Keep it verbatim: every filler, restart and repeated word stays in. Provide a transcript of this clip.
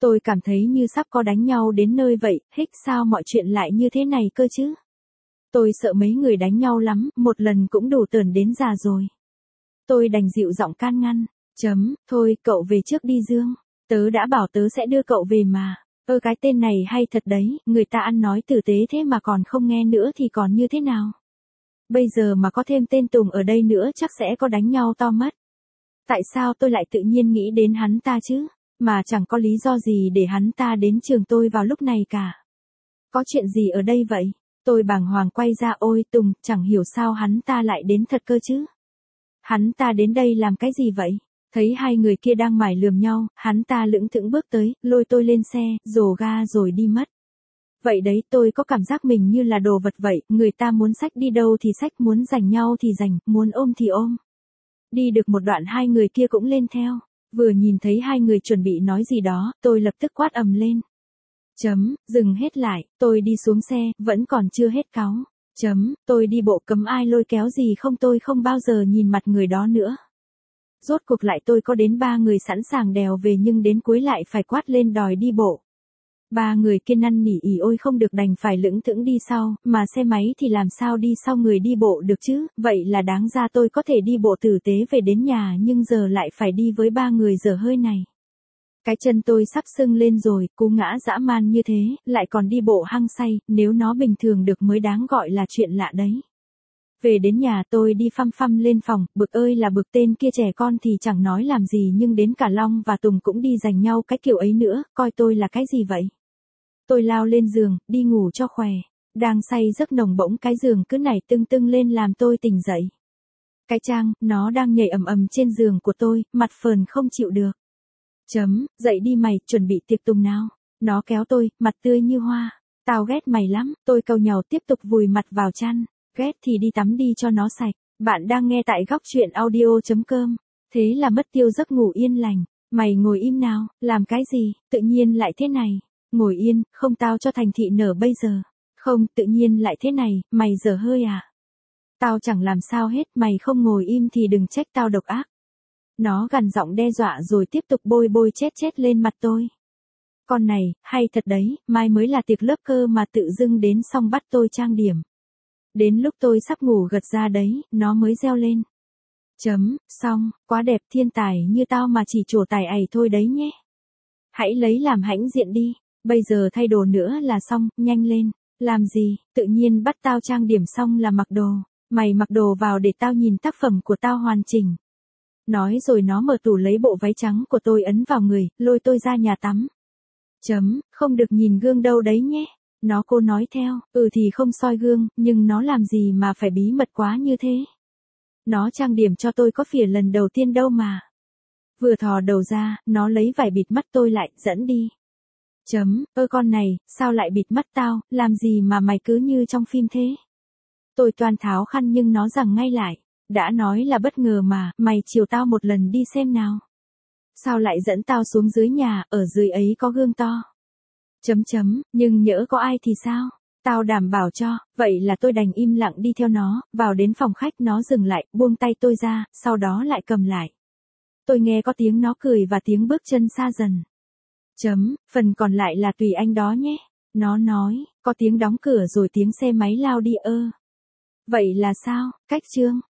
Tôi cảm thấy như sắp có đánh nhau đến nơi vậy, hích sao mọi chuyện lại như thế này cơ chứ? Tôi sợ mấy người đánh nhau lắm, một lần cũng đủ tởn đến già rồi. Tôi đành dịu giọng can ngăn. Chấm, thôi, cậu về trước đi Dương. Tớ đã bảo tớ sẽ đưa cậu về mà. Ơ cái tên này hay thật đấy, người ta ăn nói tử tế thế mà còn không nghe nữa thì còn như thế nào? Bây giờ mà có thêm tên Tùng ở đây nữa chắc sẽ có đánh nhau to mất. Tại sao tôi lại tự nhiên nghĩ đến hắn ta chứ? Mà chẳng có lý do gì để hắn ta đến trường tôi vào lúc này cả. Có chuyện gì ở đây vậy? Tôi bàng hoàng quay ra ôi Tùng, chẳng hiểu sao hắn ta lại đến thật cơ chứ. Hắn ta đến đây làm cái gì vậy? Thấy hai người kia đang mải lườm nhau, hắn ta lững thững bước tới, lôi tôi lên xe, rồ ga rồi đi mất. Vậy đấy, tôi có cảm giác mình như là đồ vật vậy, người ta muốn xách đi đâu thì xách, muốn giành nhau thì giành, muốn ôm thì ôm. Đi được một đoạn hai người kia cũng lên theo. Vừa nhìn thấy hai người chuẩn bị nói gì đó, tôi lập tức quát ầm lên. Chấm, dừng hết lại, tôi đi xuống xe, vẫn còn chưa hết cáu. Chấm, tôi đi bộ cấm ai lôi kéo gì không, tôi không bao giờ nhìn mặt người đó nữa. Rốt cuộc lại tôi có đến ba người sẵn sàng đèo về nhưng đến cuối lại phải quát lên đòi đi bộ. Ba người kia năn nỉ ỉ ôi không được đành phải lững thững đi sau, mà xe máy thì làm sao đi sau người đi bộ được chứ, vậy là đáng ra tôi có thể đi bộ tử tế về đến nhà nhưng giờ lại phải đi với ba người dở hơi này. Cái chân tôi sắp sưng lên rồi, cú ngã dã man như thế, lại còn đi bộ hăng say, nếu nó bình thường được mới đáng gọi là chuyện lạ đấy. Về đến nhà tôi đi phăm phăm lên phòng, bực ơi là bực, tên kia trẻ con thì chẳng nói làm gì nhưng đến cả Long và Tùng cũng đi giành nhau cái kiểu ấy nữa, coi tôi là cái gì vậy? Tôi lao lên giường, đi ngủ cho khỏe. Đang say giấc nồng bỗng cái giường cứ nảy tưng tưng lên làm tôi tỉnh dậy. Cái Trang, nó đang nhảy ầm ầm trên giường của tôi, mặt phờn không chịu được. Chấm, dậy đi mày, chuẩn bị tiệc tùng nào. Nó kéo tôi, mặt tươi như hoa. Tao ghét mày lắm, tôi cau nhàu tiếp tục vùi mặt vào chăn. Ghét thì đi tắm đi cho nó sạch. Bạn đang nghe tại góc truyện audio.com. Thế là mất tiêu giấc ngủ yên lành. Mày ngồi im nào, làm cái gì, tự nhiên lại thế này. Ngồi yên, không tao cho thành thị nở bây giờ. Không, tự nhiên lại thế này, mày dở hơi à. Tao chẳng làm sao hết, mày không ngồi im thì đừng trách tao độc ác. Nó gằn giọng đe dọa rồi tiếp tục bôi bôi chết chết lên mặt tôi. Con này, hay thật đấy, mai mới là tiệc lớp cơ mà tự dưng đến xong bắt tôi trang điểm. Đến lúc tôi sắp ngủ gật ra đấy, nó mới reo lên. Chấm, xong, quá đẹp, thiên tài như tao mà chỉ trổ tài ày thôi đấy nhé. Hãy lấy làm hãnh diện đi, bây giờ thay đồ nữa là xong, nhanh lên. Làm gì, tự nhiên bắt tao trang điểm xong là mặc đồ. Mày mặc đồ vào để tao nhìn tác phẩm của tao hoàn chỉnh. Nói rồi nó mở tủ lấy bộ váy trắng của tôi ấn vào người, lôi tôi ra nhà tắm. Chấm, không được nhìn gương đâu đấy nhé. Nó cô nói theo, ừ thì không soi gương, nhưng nó làm gì mà phải bí mật quá như thế. Nó trang điểm cho tôi có phìa lần đầu tiên đâu mà. Vừa thò đầu ra, nó lấy vải bịt mắt tôi lại, dẫn đi. Chấm, ơ con này, sao lại bịt mắt tao, làm gì mà mày cứ như trong phim thế. Tôi toan tháo khăn nhưng nó giằng ngay lại. Đã nói là bất ngờ mà, mày chiều tao một lần đi xem nào. Sao lại dẫn tao xuống dưới nhà, ở dưới ấy có gương to. Chấm chấm, nhưng nhỡ có ai thì sao? Tao đảm bảo cho, vậy là tôi đành im lặng đi theo nó, vào đến phòng khách nó dừng lại, buông tay tôi ra, sau đó lại cầm lại. Tôi nghe có tiếng nó cười và tiếng bước chân xa dần. Chấm, phần còn lại là tùy anh đó nhé. Nó nói, có tiếng đóng cửa rồi tiếng xe máy lao đi ơ. Vậy là sao, cách chương.